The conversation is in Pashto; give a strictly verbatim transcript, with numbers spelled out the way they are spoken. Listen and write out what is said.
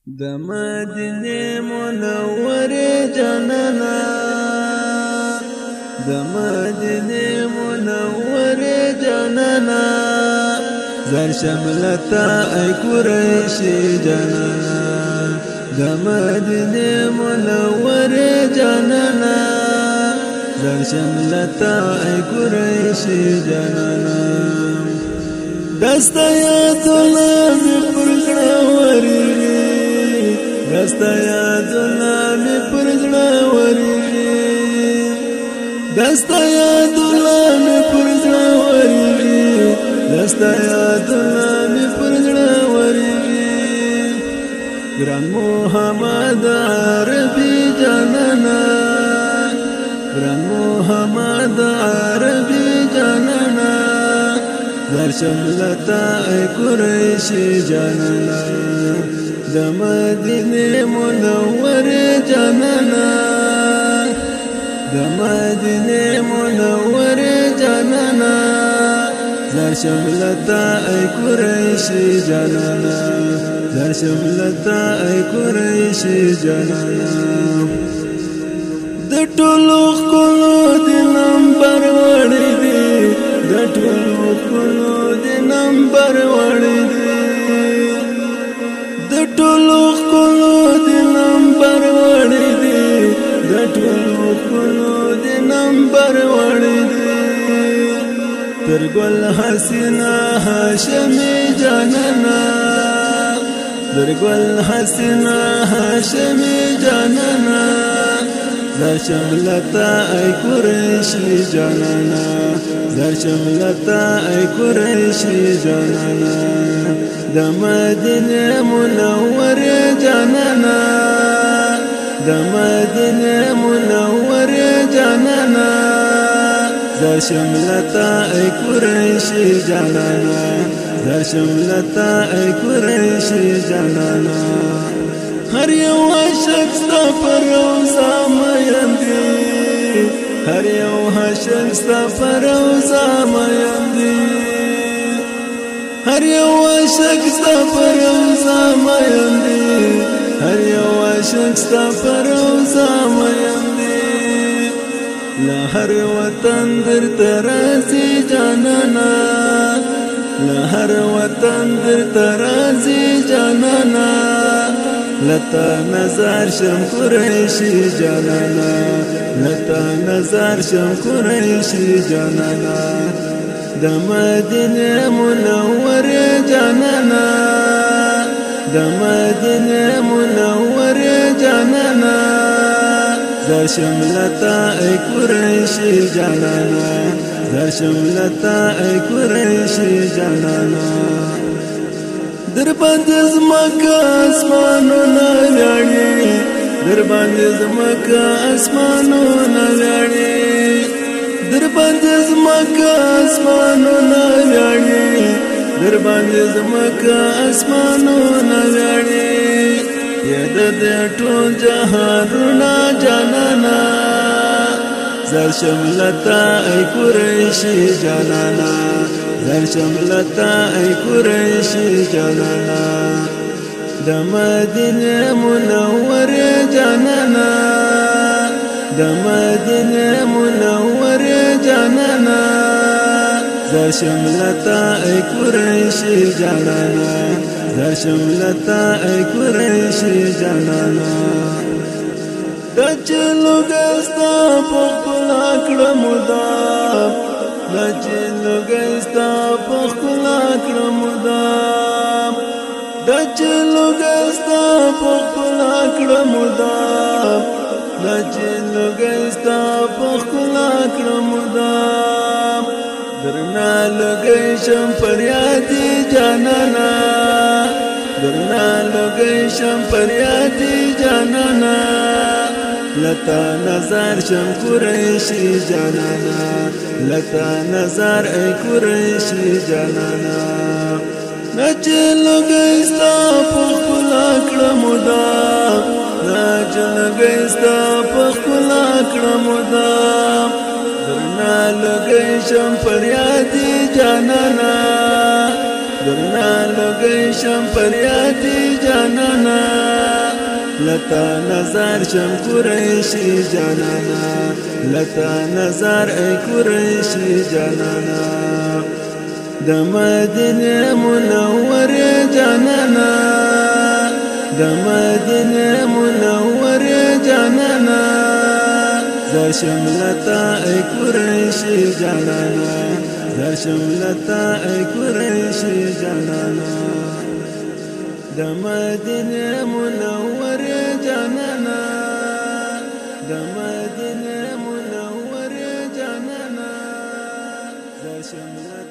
د مدینه منوره جانانا د مدینه منوره جانانا زر شملتا ای قریشی جانانا د مدینه منوره جانانا زر شملتا ای قریشی جانانا دستا یادونه می پر زړه ورېږي دستا یادونه می پر زړه ورېږي دستا یادونه می پر زړه ورېږي دستا یادونه می پر زړه ورېږي ګران محمد عربي جانانا ګران محمد عربي جانانا زر شملتا ای قریشی جانانا د مدینه منوره جانانا د مدینه منوره جانانا زر شملتا ای قریشی جانانا زر شملتا ای قریشی جانانا د ټولو خلکو د نمبر وړي دي د ټولو خلکو د نمبر وړي دي د ټولو خلکو د نمبر وړي دي د ټولو خلکو د نمبر وړي دي تر ګل حسینا هاشمی جانانا تر ګل حسینا هاشمی جانانا زر شملتا ای قریشی جانانا زر شملتا ای قریشی جانانا د مدینه منوره جانانا د مدینه منوره جانانا زر شملتا ای قریشی جانانا زر شملتا ای قریشی جانانا هر یو عاشق ستا پر روزا مین دی هر یو عاشق ستا پر روزا مین دی هر یو عاشق ستا پر روزا مین دی هر یو عاشق ستا پر روزا مین دی له هر وطن درته راځي جانانا له هر وطن درته راځي جانانا لتا نظر شم قریشی جانانا لتا نظر شم قریشی جانانا د مدینه منوره جانانا د مدینه منوره جانانا زر شملتا ای قریشی جانانا زر شملتا ای قریشی جانانا در باندې زمکه اسمانونه ویاړي در باندې زمکه اسمانونه ویاړي در باندې زمکه اسمانونه ویاړي در باندې زمکه اسمانونه ویاړي یاد دې ټول جهانونه جانانا زر شملتا ای قریشی جانانا زر شملتا ای قریشی جانانا د مدینه منوره جانانا د مدینه منوره جانانا زر شملتا ای قریشی جانانا زر شملتا ای قریشی جانانا د چلو ګستا په خپل کړم مدام د چلو ګستا په خپل کړم مدام د چلو ګستا په خپل کړم مدام د چلو ګستا په خپل کړم مدام درنا لګی شم پریادي جانانا درنا لګی شم پریادي جانانا لتا نظر شم قریشی جانانا لتا نظر ای قریشی جانانا نچل گیستا پخلا کړمدا نچل گیستا پخلا کړمدا درنا لګی شم پریادي جانانا درنا لګی شم پریادي جانانا لتا نظر شم قریشی جانانا لتا نظر ای قریشی جانانا د مدینه منور جانانا د مدینه منور جانانا زشم لتا ای قریشی جانانا زشم لتا ای قریشی جانانا د مدینه منور جانانا د مدینه منور جانانا زشم